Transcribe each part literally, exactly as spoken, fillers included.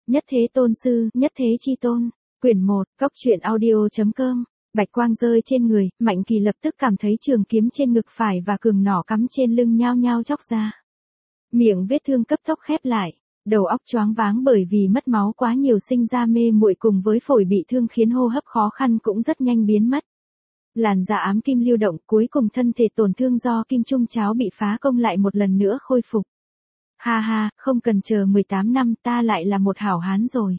Nhất Thế Tôn Sư, Nhất Thế Chi Tôn. Quyển một, Góc truyện audio.com. Bạch quang rơi trên người, Mạnh Kỳ lập tức cảm thấy trường kiếm trên ngực phải và cường nỏ cắm trên lưng nhao nhao chóc ra. Miệng vết thương cấp tốc khép lại, đầu óc choáng váng bởi vì mất máu quá nhiều sinh ra mê muội cùng với phổi bị thương khiến hô hấp khó khăn cũng rất nhanh biến mất. Làn da ám kim lưu động, cuối cùng thân thể tổn thương do kim trung cháo bị phá công lại một lần nữa khôi phục. Ha ha, không cần chờ mười tám năm ta lại là một hảo hán rồi.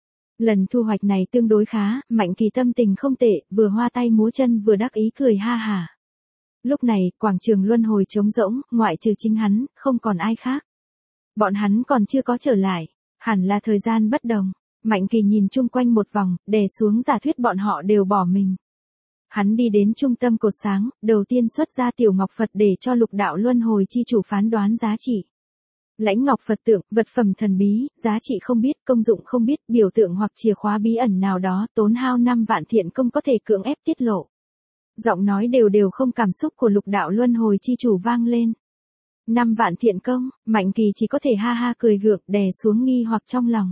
Lần thu hoạch này tương đối khá, Mạnh Kỳ tâm tình không tệ, vừa hoa tay múa chân vừa đắc ý cười ha hả. Lúc này, quảng trường luân hồi trống rỗng, ngoại trừ chính hắn, không còn ai khác. Bọn hắn còn chưa có trở lại, hẳn là thời gian bất đồng. Mạnh Kỳ nhìn chung quanh một vòng, đè xuống giả thuyết bọn họ đều bỏ mình. Hắn đi đến trung tâm cột sáng, đầu tiên xuất ra tiểu ngọc Phật để cho lục đạo luân hồi chi chủ phán đoán giá trị. Lãnh ngọc Phật tượng, vật phẩm thần bí, giá trị không biết, công dụng không biết, biểu tượng hoặc chìa khóa bí ẩn nào đó, tốn hao năm vạn thiện công có thể cưỡng ép tiết lộ. Giọng nói đều đều không cảm xúc của lục đạo luân hồi chi chủ vang lên. Năm vạn thiện công, Mạnh Kỳ chỉ có thể ha ha cười gượng, đè xuống nghi hoặc trong lòng.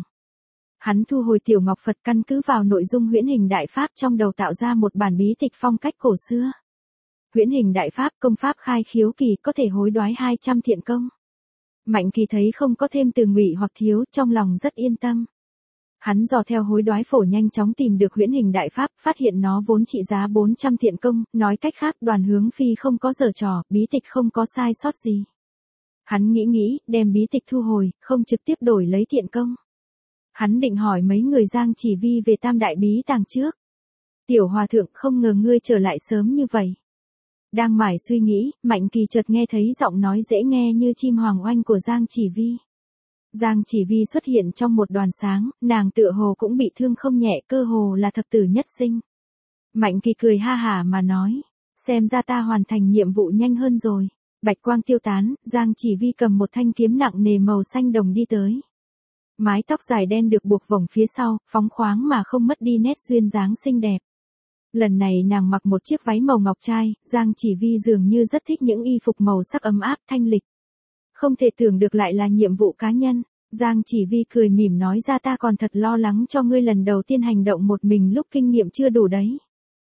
Hắn thu hồi tiểu ngọc Phật, căn cứ vào nội dung huyễn hình đại pháp trong đầu tạo ra một bản bí tịch phong cách cổ xưa. Huyễn hình đại pháp, công pháp khai khiếu kỳ, có thể hối đoái hai trăm thiện công. Mạnh Kỳ thấy không có thêm từ ngụy hoặc thiếu, trong lòng rất yên tâm. Hắn dò theo hối đoái phổ nhanh chóng tìm được huyễn hình đại pháp, phát hiện nó vốn trị giá bốn trăm thiện công, nói cách khác Đoàn Hướng Phi không có giở trò, bí tịch không có sai sót gì. Hắn nghĩ nghĩ, đem bí tịch thu hồi, không trực tiếp đổi lấy thiện công. Hắn định hỏi mấy người Giang Chỉ Vi về tam đại bí tàng trước. Tiểu hòa thượng, không ngờ ngươi trở lại sớm như vậy. Đang mải suy nghĩ, Mạnh Kỳ chợt nghe thấy giọng nói dễ nghe như chim hoàng oanh của Giang Chỉ Vi. Giang Chỉ Vi xuất hiện trong một đoàn sáng, nàng tựa hồ cũng bị thương không nhẹ, cơ hồ là thập tử nhất sinh. Mạnh Kỳ cười ha hả mà nói, xem ra ta hoàn thành nhiệm vụ nhanh hơn rồi. Bạch quang tiêu tán, Giang Chỉ Vi cầm một thanh kiếm nặng nề màu xanh đồng đi tới. Mái tóc dài đen được buộc vòng phía sau, phóng khoáng mà không mất đi nét duyên dáng xinh đẹp. Lần này nàng mặc một chiếc váy màu ngọc trai, Giang Chỉ Vi dường như rất thích những y phục màu sắc ấm áp thanh lịch. Không thể tưởng được lại là nhiệm vụ cá nhân. Giang Chỉ Vi cười mỉm nói ra ta còn thật lo lắng cho ngươi lần đầu tiên hành động một mình lúc kinh nghiệm chưa đủ đấy.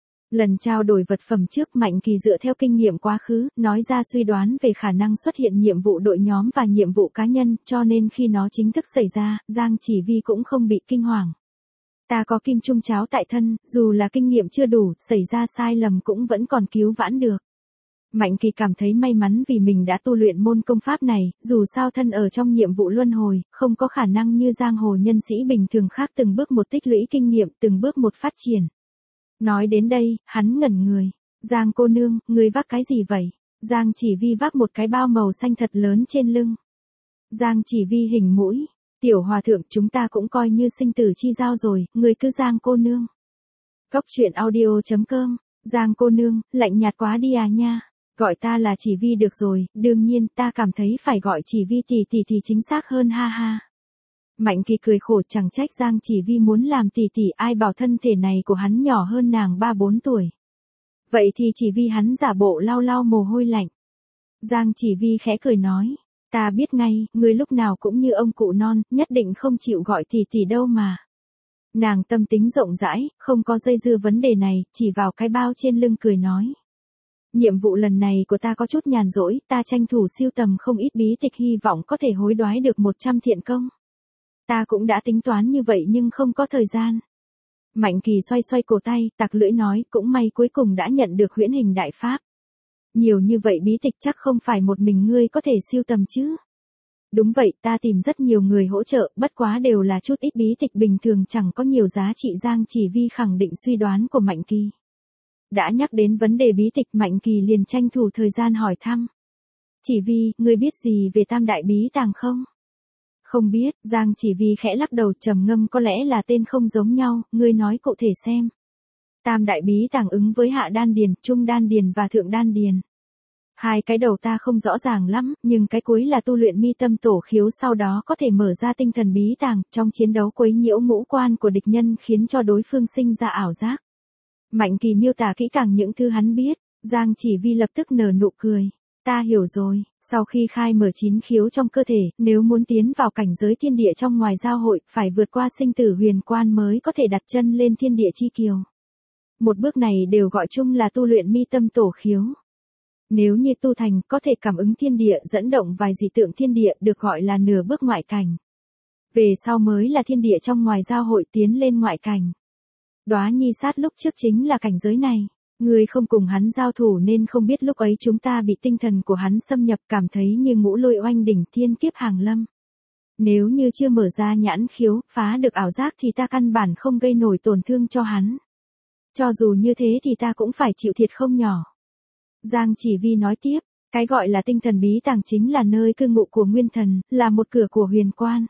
Lần trao đổi vật phẩm trước, Mạnh Kỳ dựa theo kinh nghiệm quá khứ, nói ra suy đoán về khả năng xuất hiện nhiệm vụ đội nhóm và nhiệm vụ cá nhân, cho nên khi nó chính thức xảy ra, Giang Chỉ Vi cũng không bị kinh hoàng. Ta có kim trung cháo tại thân, dù là kinh nghiệm chưa đủ, xảy ra sai lầm cũng vẫn còn cứu vãn được. Mạnh Kỳ cảm thấy may mắn vì mình đã tu luyện môn công pháp này, dù sao thân ở trong nhiệm vụ luân hồi, không có khả năng như giang hồ nhân sĩ bình thường khác từng bước một tích lũy kinh nghiệm, từng bước một phát triển. Nói đến đây, hắn ngẩn người. Giang cô nương, người vác cái gì vậy? Giang Chỉ Vi vác một cái bao màu xanh thật lớn trên lưng. Giang Chỉ Vi hình mũi. Tiểu hòa thượng, chúng ta cũng coi như sinh tử chi giao rồi, người cứ Giang cô nương. Góc truyện audio.com. Giang cô nương, lạnh nhạt quá đi à nha. Gọi ta là Chỉ Vi được rồi, đương nhiên ta cảm thấy phải gọi Chỉ Vi tỷ tỷ thì chính xác hơn ha ha. Mạnh Kỳ cười khổ, chẳng trách Giang Chỉ Vi muốn làm tỷ tỷ, ai bảo thân thể này của hắn nhỏ hơn nàng ba bốn tuổi. Vậy thì Chỉ Vi hắn giả bộ lau lau mồ hôi lạnh. Giang Chỉ Vi khẽ cười nói, ta biết ngay, người lúc nào cũng như ông cụ non, nhất định không chịu gọi tỷ tỷ đâu mà. Nàng tâm tính rộng rãi, không có dây dưa vấn đề này, chỉ vào cái bao trên lưng cười nói. Nhiệm vụ lần này của ta có chút nhàn rỗi, ta tranh thủ siêu tầm không ít bí tịch hy vọng có thể hối đoái được một trăm thiện công. Ta cũng đã tính toán như vậy nhưng không có thời gian. Mạnh Kỳ xoay xoay cổ tay, tặc lưỡi nói, cũng may cuối cùng đã nhận được huyễn hình đại pháp. Nhiều như vậy bí tịch chắc không phải một mình ngươi có thể siêu tầm chứ. Đúng vậy, ta tìm rất nhiều người hỗ trợ, bất quá đều là chút ít bí tịch bình thường chẳng có nhiều giá trị. Giang Chỉ Vi khẳng định suy đoán của Mạnh Kỳ. Đã nhắc đến vấn đề bí tịch, Mạnh Kỳ liền tranh thủ thời gian hỏi thăm. Chỉ Vi, ngươi biết gì về tam đại bí tàng không? Không biết, Giang Chỉ Vi khẽ lắc đầu trầm ngâm, có lẽ là tên không giống nhau, ngươi nói cụ thể xem. Tam đại bí tàng ứng với hạ đan điền, trung đan điền và thượng đan điền. Hai cái đầu ta không rõ ràng lắm, nhưng cái cuối là tu luyện mi tâm tổ khiếu, sau đó có thể mở ra tinh thần bí tàng, trong chiến đấu quấy nhiễu ngũ quan của địch nhân khiến cho đối phương sinh ra ảo giác. Mạnh Kỳ miêu tả kỹ càng những thứ hắn biết, Giang Chỉ Vi lập tức nở nụ cười. Ta hiểu rồi, sau khi khai mở chín khiếu trong cơ thể, nếu muốn tiến vào cảnh giới thiên địa trong ngoài giao hội, phải vượt qua sinh tử huyền quan mới có thể đặt chân lên thiên địa chi kiều. Một bước này đều gọi chung là tu luyện mi tâm tổ khiếu. Nếu như tu thành, có thể cảm ứng thiên địa, dẫn động vài dị tượng thiên địa, được gọi là nửa bước ngoại cảnh. Về sau mới là thiên địa trong ngoài giao hội, tiến lên ngoại cảnh. Đóa Nhi Sát lúc trước chính là cảnh giới này. Ngươi không cùng hắn giao thủ nên không biết lúc ấy chúng ta bị tinh thần của hắn xâm nhập, cảm thấy như ngũ lôi oanh đỉnh, thiên kiếp hàng lâm. Nếu như chưa mở ra nhãn khiếu, phá được ảo giác thì ta căn bản không gây nổi tổn thương cho hắn. Cho dù như thế thì ta cũng phải chịu thiệt không nhỏ. Giang Chỉ Vi nói tiếp, cái gọi là tinh thần bí tàng chính là nơi cư ngụ của nguyên thần, là một cửa của huyền quan.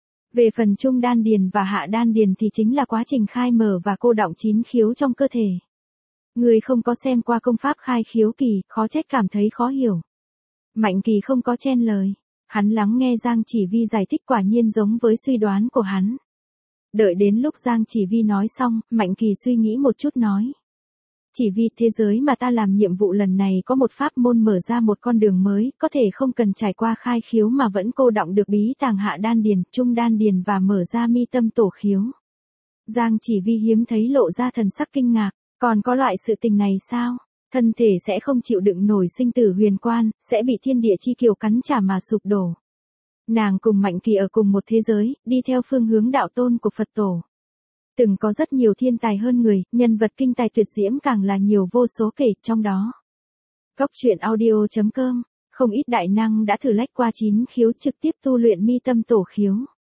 Về phần trung đan điền và hạ đan điền thì chính là quá trình khai mở và cô đọng chín khiếu trong cơ thể. Người không có xem qua công pháp khai khiếu kỳ, khó trách cảm thấy khó hiểu. Mạnh Kỳ không có chen lời. Hắn lắng nghe Giang Chỉ Vi giải thích, quả nhiên giống với suy đoán của hắn. Đợi đến lúc Giang Chỉ Vi nói xong, Mạnh Kỳ suy nghĩ một chút nói. Chỉ Vi, thế giới mà ta làm nhiệm vụ lần này có một pháp môn mở ra một con đường mới, có thể không cần trải qua khai khiếu mà vẫn cô đọng được bí tàng hạ đan điền, trung đan điền và mở ra mi tâm tổ khiếu. Giang Chỉ Vi hiếm thấy lộ ra thần sắc kinh ngạc, còn có loại sự tình này sao? Thân thể sẽ không chịu đựng nổi sinh tử huyền quan, sẽ bị thiên địa chi kiều cắn trả mà sụp đổ. Nàng cùng Mạnh Kỳ ở cùng một thế giới, đi theo phương hướng đạo tôn của Phật tổ. Từng có rất nhiều thiên tài hơn người, nhân vật kinh tài tuyệt diễm càng là nhiều vô số kể trong đó. Cốc truyện audio chấm com, không ít đại năng đã thử lách qua chín khiếu trực tiếp tu luyện mi tâm tổ khiếu.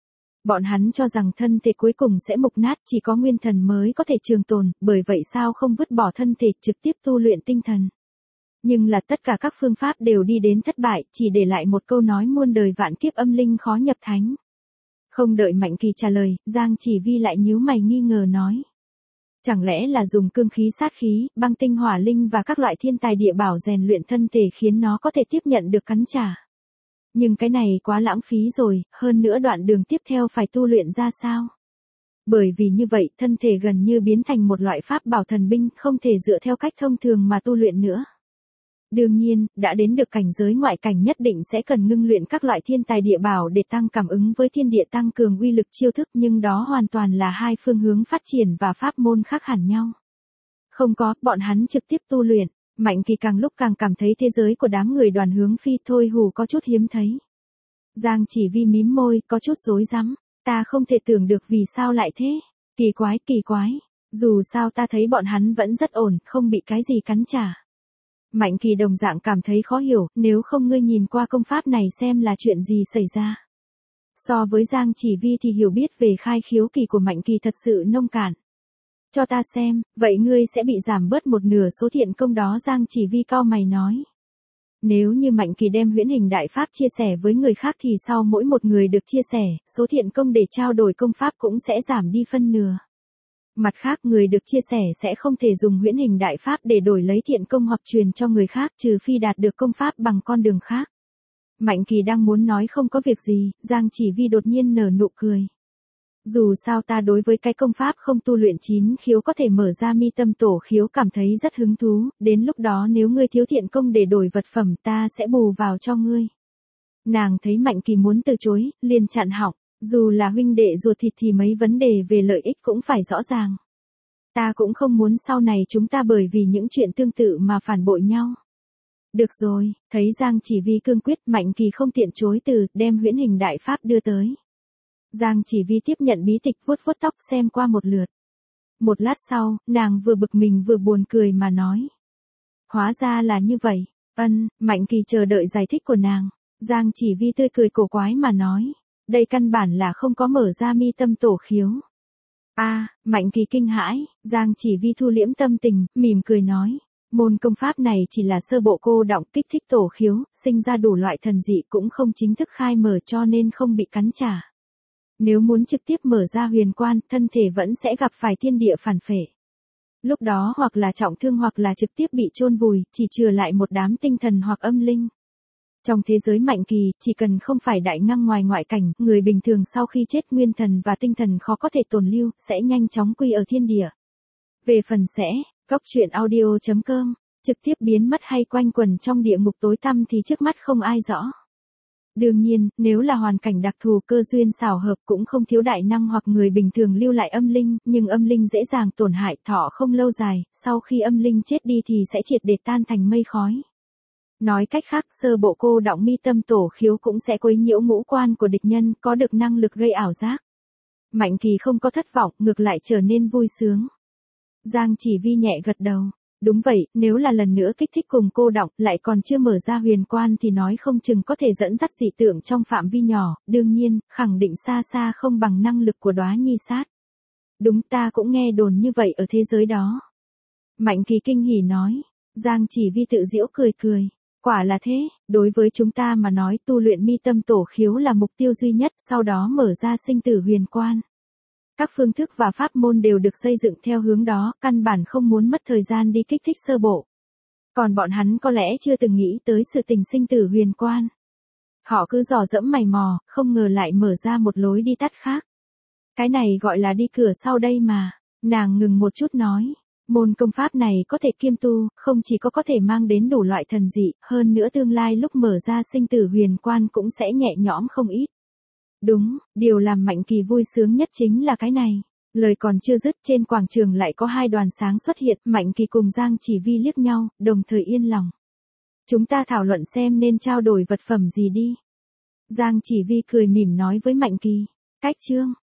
Bọn hắn cho rằng thân thể cuối cùng sẽ mục nát, chỉ có nguyên thần mới có thể trường tồn, bởi vậy sao không vứt bỏ thân thể trực tiếp tu luyện tinh thần. Nhưng là tất cả các phương pháp đều đi đến thất bại, chỉ để lại một câu nói muôn đời vạn kiếp âm linh khó nhập thánh. Không đợi Mạnh Kỳ trả lời, Giang Chỉ Vi lại nhíu mày nghi ngờ nói. Chẳng lẽ là dùng cương khí sát khí, băng tinh hỏa linh và các loại thiên tài địa bảo rèn luyện thân thể khiến nó có thể tiếp nhận được cắn trả. Nhưng cái này quá lãng phí rồi, hơn nữa đoạn đường tiếp theo phải tu luyện ra sao? Bởi vì như vậy, thân thể gần như biến thành một loại pháp bảo thần binh, không thể dựa theo cách thông thường mà tu luyện nữa. Đương nhiên, đã đến được cảnh giới ngoại cảnh nhất định sẽ cần ngưng luyện các loại thiên tài địa bảo để tăng cảm ứng với thiên địa, tăng cường uy lực chiêu thức, nhưng đó hoàn toàn là hai phương hướng phát triển và pháp môn khác hẳn nhau. Không có, bọn hắn trực tiếp tu luyện. Mạnh Kỳ càng lúc càng cảm thấy thế giới của đám người Đoàn Hướng Phi thôi hù có chút hiếm thấy. Giang Chỉ Vi mím môi, có chút rối rắm. Ta không thể tưởng được vì sao lại thế. Kỳ quái, kỳ quái. Dù sao ta thấy bọn hắn vẫn rất ổn, không bị cái gì cắn trả. Mạnh Kỳ đồng dạng cảm thấy khó hiểu, nếu không ngươi nhìn qua công pháp này xem là chuyện gì xảy ra. So với Giang Chỉ Vi thì hiểu biết về khai khiếu kỳ của Mạnh Kỳ thật sự nông cạn. Cho ta xem, vậy ngươi sẽ bị giảm bớt một nửa số thiện công đó, Giang Chỉ Vi cau mày nói. Nếu như Mạnh Kỳ đem huyễn hình đại pháp chia sẻ với người khác thì sau mỗi một người được chia sẻ, số thiện công để trao đổi công pháp cũng sẽ giảm đi phân nửa. Mặt khác, người được chia sẻ sẽ không thể dùng huyễn hình đại pháp để đổi lấy thiện công hoặc truyền cho người khác, trừ phi đạt được công pháp bằng con đường khác. Mạnh Kỳ đang muốn nói không có việc gì, Giang Chỉ Vi đột nhiên nở nụ cười. Dù sao ta đối với cái công pháp không tu luyện chín khiếu có thể mở ra mi tâm tổ khiếu cảm thấy rất hứng thú, đến lúc đó nếu ngươi thiếu thiện công để đổi vật phẩm ta sẽ bù vào cho ngươi. Nàng thấy Mạnh Kỳ muốn từ chối, liền chặn họng, dù là huynh đệ ruột thịt thì mấy vấn đề về lợi ích cũng phải rõ ràng. Ta cũng không muốn sau này chúng ta bởi vì những chuyện tương tự mà phản bội nhau. Được rồi, thấy Giang Chỉ Vi cương quyết, Mạnh Kỳ không tiện chối từ, đem huyễn hình đại pháp đưa tới. Giang Chỉ Vi tiếp nhận bí tịch, vuốt vuốt tóc xem qua một lượt. Một lát sau, nàng vừa bực mình vừa buồn cười mà nói. Hóa ra là như vậy. Ân, Mạnh Kỳ chờ đợi giải thích của nàng. Giang Chỉ Vi tươi cười cổ quái mà nói. Đây căn bản là không có mở ra mi tâm tổ khiếu. A, à, Mạnh Kỳ kinh hãi, Giang Chỉ Vi thu liễm tâm tình, mỉm cười nói. Môn công pháp này chỉ là sơ bộ cô đọng kích thích tổ khiếu, sinh ra đủ loại thần dị cũng không chính thức khai mở cho nên không bị cắn trả. Nếu muốn trực tiếp mở ra huyền quan, thân thể vẫn sẽ gặp phải thiên địa phản phệ. Lúc đó hoặc là trọng thương hoặc là trực tiếp bị chôn vùi, chỉ trừ lại một đám tinh thần hoặc âm linh. Trong thế giới Mạnh Kỳ, chỉ cần không phải đại năng ngoài ngoại cảnh, người bình thường sau khi chết nguyên thần và tinh thần khó có thể tồn lưu, sẽ nhanh chóng quy ở thiên địa. Về phần sẽ, cốc truyện audio chấm com trực tiếp biến mất hay quanh quẩn trong địa ngục tối tăm thì trước mắt không ai rõ. Đương nhiên, nếu là hoàn cảnh đặc thù cơ duyên xảo hợp cũng không thiếu đại năng hoặc người bình thường lưu lại âm linh, nhưng âm linh dễ dàng tổn hại, thọ không lâu dài, sau khi âm linh chết đi thì sẽ triệt để tan thành mây khói. Nói cách khác, sơ bộ cô đọng mi tâm tổ khiếu cũng sẽ quấy nhiễu ngũ quan của địch nhân, có được năng lực gây ảo giác. Mạnh Kỳ không có thất vọng, ngược lại trở nên vui sướng. Giang Chỉ Vi nhẹ gật đầu. Đúng vậy, nếu là lần nữa kích thích cùng cô đọng, lại còn chưa mở ra huyền quan thì nói không chừng có thể dẫn dắt dị tượng trong phạm vi nhỏ, đương nhiên, khẳng định xa xa không bằng năng lực của Đóa Nhi sát. Đúng, ta cũng nghe đồn như vậy ở thế giới đó. Mạnh Kỳ kinh hỉ nói. Giang Chỉ Vi tự giễu cười cười. Quả là thế, đối với chúng ta mà nói tu luyện mi tâm tổ khiếu là mục tiêu duy nhất, sau đó mở ra sinh tử huyền quan. Các phương thức và pháp môn đều được xây dựng theo hướng đó, căn bản không muốn mất thời gian đi kích thích sơ bộ. Còn bọn hắn có lẽ chưa từng nghĩ tới sự tình sinh tử huyền quan. Họ cứ dò dẫm mày mò, không ngờ lại mở ra một lối đi tắt khác. Cái này gọi là đi cửa sau đây mà. Nàng ngừng một chút nói. Môn công pháp này có thể kiêm tu, không chỉ có có thể mang đến đủ loại thần dị, hơn nữa tương lai lúc mở ra sinh tử huyền quan cũng sẽ nhẹ nhõm không ít. Đúng, điều làm Mạnh Kỳ vui sướng nhất chính là cái này. Lời còn chưa dứt, trên quảng trường lại có hai đoàn sáng xuất hiện, Mạnh Kỳ cùng Giang Chỉ Vi liếc nhau, đồng thời yên lòng. Chúng ta thảo luận xem nên trao đổi vật phẩm gì đi. Giang Chỉ Vi cười mỉm nói với Mạnh Kỳ. Cách chương.